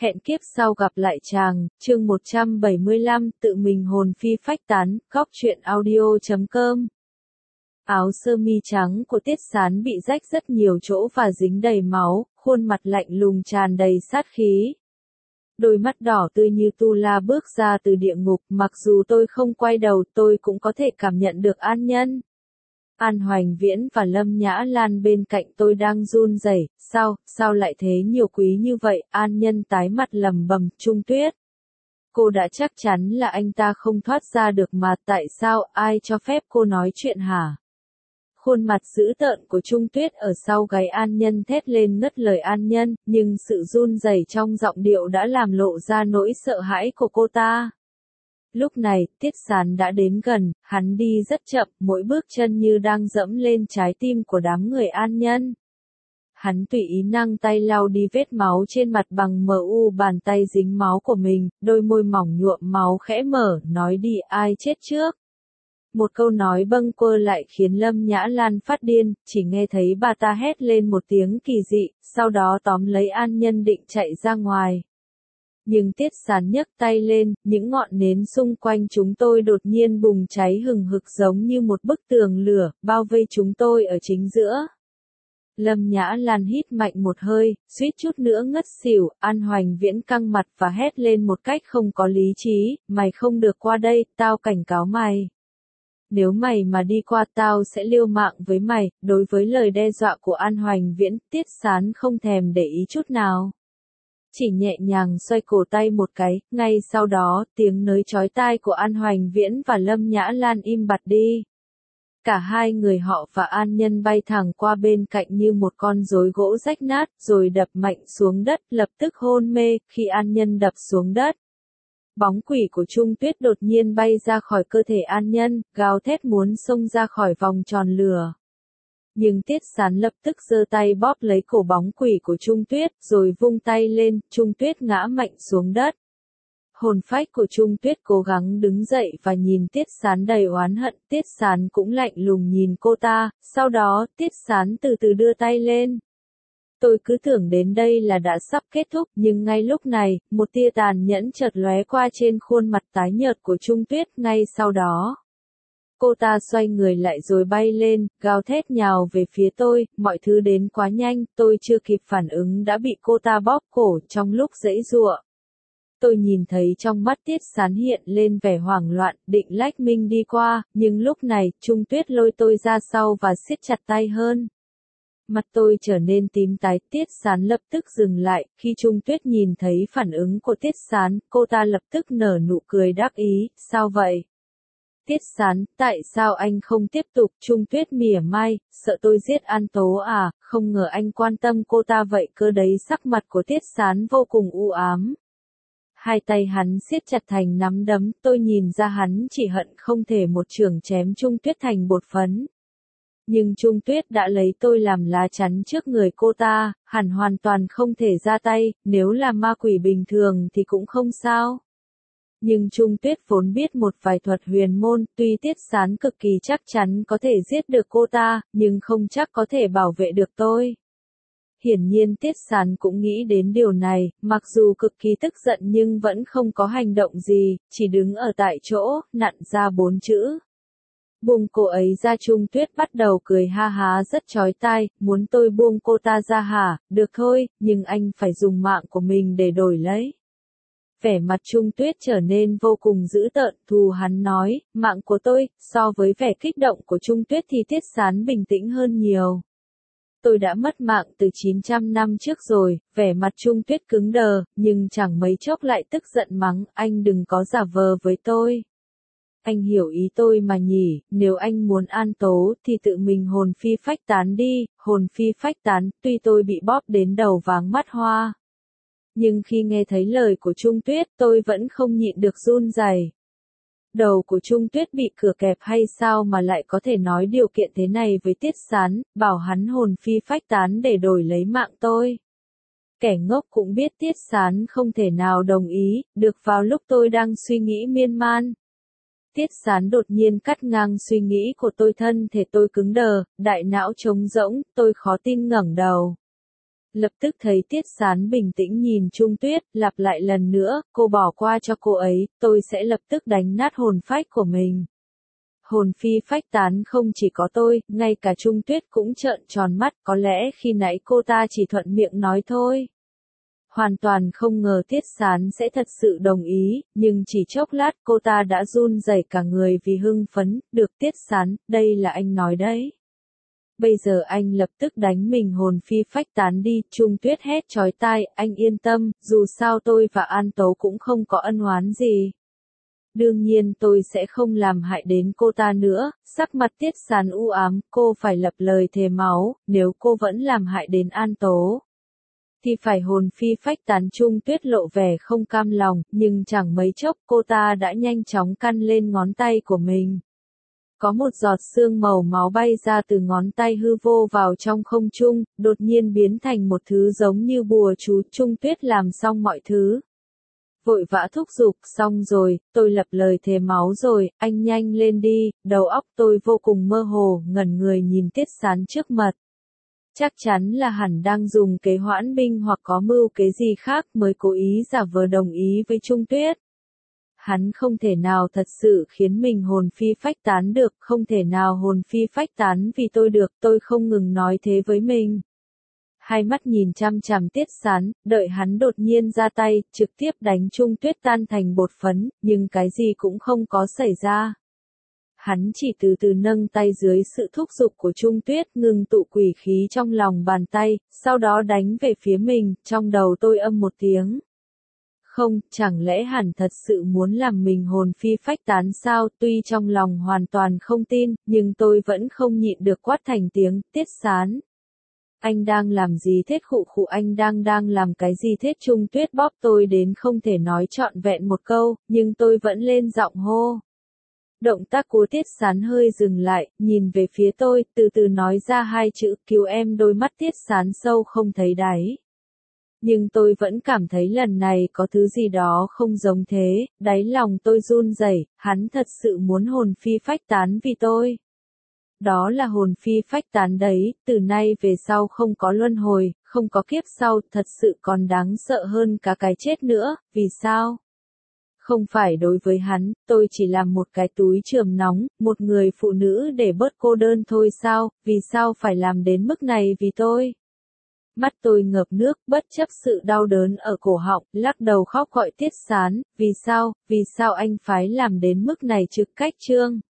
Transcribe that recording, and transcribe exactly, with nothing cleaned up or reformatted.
Hẹn kiếp sau gặp lại chàng, chương một trăm bảy mươi lăm, tự mình hồn phi phách tán, góc truyện audio chấm com. Áo sơ mi trắng của Tiết Sán bị rách rất nhiều chỗ và dính đầy máu, khuôn mặt lạnh lùng tràn đầy sát khí. Đôi mắt đỏ tươi như tu la bước ra từ địa ngục, mặc dù tôi không quay đầu tôi cũng có thể cảm nhận được an nhân. An Hoành Viễn và Lâm Nhã Lan bên cạnh tôi đang run rẩy, sao, sao lại thế nhiều quý như vậy, An Nhân tái mặt lầm bầm, Trung Tuyết. Cô đã chắc chắn là anh ta không thoát ra được mà tại sao, ai cho phép cô nói chuyện hả? Khuôn mặt dữ tợn của Trung Tuyết ở sau gáy An Nhân thét lên ngất lời An Nhân, nhưng sự run rẩy trong giọng điệu đã làm lộ ra nỗi sợ hãi của cô ta. Lúc này, Tiết Sán đã đến gần, hắn đi rất chậm, mỗi bước chân như đang dẫm lên trái tim của đám người An Nhân. Hắn tùy ý nâng tay lau đi vết máu trên mặt bằng mờ u bàn tay dính máu của mình, đôi môi mỏng nhuộm máu khẽ mở, nói đi ai chết trước. Một câu nói bâng quơ lại khiến Lâm Nhã Lan phát điên, chỉ nghe thấy bà ta hét lên một tiếng kỳ dị, sau đó tóm lấy An Nhân định chạy ra ngoài. Nhưng Tiết Sán nhấc tay lên, những ngọn nến xung quanh chúng tôi đột nhiên bùng cháy hừng hực giống như một bức tường lửa, bao vây chúng tôi ở chính giữa. Lâm Nhã Lan hít mạnh một hơi, suýt chút nữa ngất xỉu, An Hoành Viễn căng mặt và hét lên một cách không có lý trí, mày không được qua đây, tao cảnh cáo mày. Nếu mày mà đi qua tao sẽ liều mạng với mày, đối với lời đe dọa của An Hoành Viễn, Tiết Sán không thèm để ý chút nào. Chỉ nhẹ nhàng xoay cổ tay một cái, ngay sau đó, tiếng nới chói tai của An Hoành Viễn và Lâm Nhã Lan im bặt đi. Cả hai người họ và An Nhân bay thẳng qua bên cạnh như một con rối gỗ rách nát, rồi đập mạnh xuống đất, lập tức hôn mê, khi An Nhân đập xuống đất. Bóng quỷ của Trung Tuyết đột nhiên bay ra khỏi cơ thể An Nhân, gào thét muốn xông ra khỏi vòng tròn lửa. Nhưng Tiết Sán lập tức giơ tay bóp lấy cổ bóng quỷ của Trung Tuyết, rồi vung tay lên, Trung Tuyết ngã mạnh xuống đất. Hồn phách của Trung Tuyết cố gắng đứng dậy và nhìn Tiết Sán đầy oán hận, Tiết Sán cũng lạnh lùng nhìn cô ta, sau đó, Tiết Sán từ từ đưa tay lên. Tôi cứ tưởng đến đây là đã sắp kết thúc, nhưng ngay lúc này, một tia tàn nhẫn chợt lóe qua trên khuôn mặt tái nhợt của Trung Tuyết, ngay sau đó. Cô ta xoay người lại rồi bay lên, gào thét nhào về phía tôi, mọi thứ đến quá nhanh, tôi chưa kịp phản ứng đã bị cô ta bóp cổ trong lúc giãy giụa. Tôi nhìn thấy trong mắt Tiết Sán hiện lên vẻ hoảng loạn, định lách mình đi qua, nhưng lúc này, Trung Tuyết lôi tôi ra sau và siết chặt tay hơn. Mặt tôi trở nên tím tái, Tiết Sán lập tức dừng lại, khi Trung Tuyết nhìn thấy phản ứng của Tiết Sán, cô ta lập tức nở nụ cười đắc ý, sao vậy? Tiết Sán, tại sao anh không tiếp tục, Trung Tuyết mỉa mai, sợ tôi giết An Tố à, không ngờ anh quan tâm cô ta vậy cơ đấy, sắc mặt của Tiết Sán vô cùng u ám. Hai tay hắn siết chặt thành nắm đấm, tôi nhìn ra hắn chỉ hận không thể một chưởng chém Trung Tuyết thành bột phấn. Nhưng Trung Tuyết đã lấy tôi làm lá chắn trước người cô ta, hẳn hoàn toàn không thể ra tay, nếu là ma quỷ bình thường thì cũng không sao. Nhưng Trung Tuyết vốn biết một vài thuật huyền môn, tuy Tiết Sán cực kỳ chắc chắn có thể giết được cô ta, nhưng không chắc có thể bảo vệ được tôi. Hiển nhiên Tiết Sán cũng nghĩ đến điều này, mặc dù cực kỳ tức giận nhưng vẫn không có hành động gì, chỉ đứng ở tại chỗ, nặn ra bốn chữ. Buông cô ấy ra. Trung Tuyết bắt đầu cười ha há rất chói tai, muốn tôi buông cô ta ra hả, được thôi, nhưng anh phải dùng mạng của mình để đổi lấy. Vẻ mặt Trung Tuyết trở nên vô cùng dữ tợn, thù hắn nói, mạng của tôi, so với vẻ kích động của Trung Tuyết thì Tiết Sán bình tĩnh hơn nhiều. Tôi đã mất mạng từ chín trăm năm trước rồi, vẻ mặt Trung Tuyết cứng đờ, nhưng chẳng mấy chốc lại tức giận mắng, anh đừng có giả vờ với tôi. Anh hiểu ý tôi mà nhỉ, nếu anh muốn An Tố thì tự mình hồn phi phách tán đi, hồn phi phách tán, tuy tôi bị bóp đến đầu váng mắt hoa. Nhưng khi nghe thấy lời của Trung Tuyết tôi vẫn không nhịn được run rẩy. Đầu của Trung Tuyết bị cửa kẹp hay sao mà lại có thể nói điều kiện thế này với Tiết Sán, bảo hắn hồn phi phách tán để đổi lấy mạng tôi. Kẻ ngốc cũng biết Tiết Sán không thể nào đồng ý, được vào lúc tôi đang suy nghĩ miên man. Tiết Sán đột nhiên cắt ngang suy nghĩ của tôi, thân thể tôi cứng đờ, đại não trống rỗng, tôi khó tin ngẩng đầu. Lập tức thấy Tiết Sán bình tĩnh nhìn Trung Tuyết, lặp lại lần nữa, cô bỏ qua cho cô ấy, tôi sẽ lập tức đánh nát hồn phách của mình. Hồn phi phách tán không chỉ có tôi, ngay cả Trung Tuyết cũng trợn tròn mắt, có lẽ khi nãy cô ta chỉ thuận miệng nói thôi. Hoàn toàn không ngờ Tiết Sán sẽ thật sự đồng ý, nhưng chỉ chốc lát cô ta đã run rẩy cả người vì hưng phấn, được Tiết Sán, đây là anh nói đấy. Bây giờ anh lập tức đánh mình hồn phi phách tán đi, Trung Tuyết hét chói tai, anh yên tâm, dù sao tôi và An Tố cũng không có ân oán gì. Đương nhiên tôi sẽ không làm hại đến cô ta nữa, sắc mặt Tiết Sán u ám, cô phải lập lời thề máu, nếu cô vẫn làm hại đến An Tố thì phải hồn phi phách tán. Trung Tuyết lộ vẻ không cam lòng, nhưng chẳng mấy chốc cô ta đã nhanh chóng căn lên ngón tay của mình. Có một giọt sương màu máu bay ra từ ngón tay hư vô vào trong không trung, đột nhiên biến thành một thứ giống như bùa chú. Trung Tuyết làm xong mọi thứ, vội vã thúc giục, xong rồi, tôi lập lời thề máu rồi, anh nhanh lên đi. Đầu óc tôi vô cùng mơ hồ, ngẩn người nhìn Tiết Sán trước mặt. Chắc chắn là hẳn đang dùng kế hoãn binh hoặc có mưu kế gì khác mới cố ý giả vờ đồng ý với Trung Tuyết. Hắn không thể nào thật sự khiến mình hồn phi phách tán được, không thể nào hồn phi phách tán vì tôi được, tôi không ngừng nói thế với mình. Hai mắt nhìn chăm chằm Tiết Sán, đợi hắn đột nhiên ra tay, trực tiếp đánh Trung Tuyết tan thành bột phấn, nhưng cái gì cũng không có xảy ra. Hắn chỉ từ từ nâng tay dưới sự thúc giục của Trung Tuyết, ngừng tụ quỷ khí trong lòng bàn tay, sau đó đánh về phía mình. Trong đầu tôi âm một tiếng. Không, chẳng lẽ hẳn thật sự muốn làm mình hồn phi phách tán sao? Tuy trong lòng hoàn toàn không tin, nhưng tôi vẫn không nhịn được quát thành tiếng, Tiết Sán. Anh đang làm gì thế? Khụ khụ, anh đang đang làm cái gì thế? Trung Tuyết bóp tôi đến không thể nói trọn vẹn một câu, nhưng tôi vẫn lên giọng hô. Động tác của Tiết Sán hơi dừng lại, nhìn về phía tôi, từ từ nói ra hai chữ, cứu em. Đôi mắt Tiết Sán sâu không thấy đáy. Nhưng tôi vẫn cảm thấy lần này có thứ gì đó không giống thế, đáy lòng tôi run rẩy, hắn thật sự muốn hồn phi phách tán vì tôi. Đó là hồn phi phách tán đấy, từ nay về sau không có luân hồi, không có kiếp sau, thật sự còn đáng sợ hơn cả cái chết nữa, vì sao? Không phải đối với hắn, tôi chỉ làm một cái túi chườm nóng, một người phụ nữ để bớt cô đơn thôi sao, vì sao phải làm đến mức này vì tôi? Mắt tôi ngập nước, bất chấp sự đau đớn ở cổ họng, lắc đầu khóc gọi Tiết Sán, vì sao, vì sao anh phải làm đến mức này? Trực cách trương.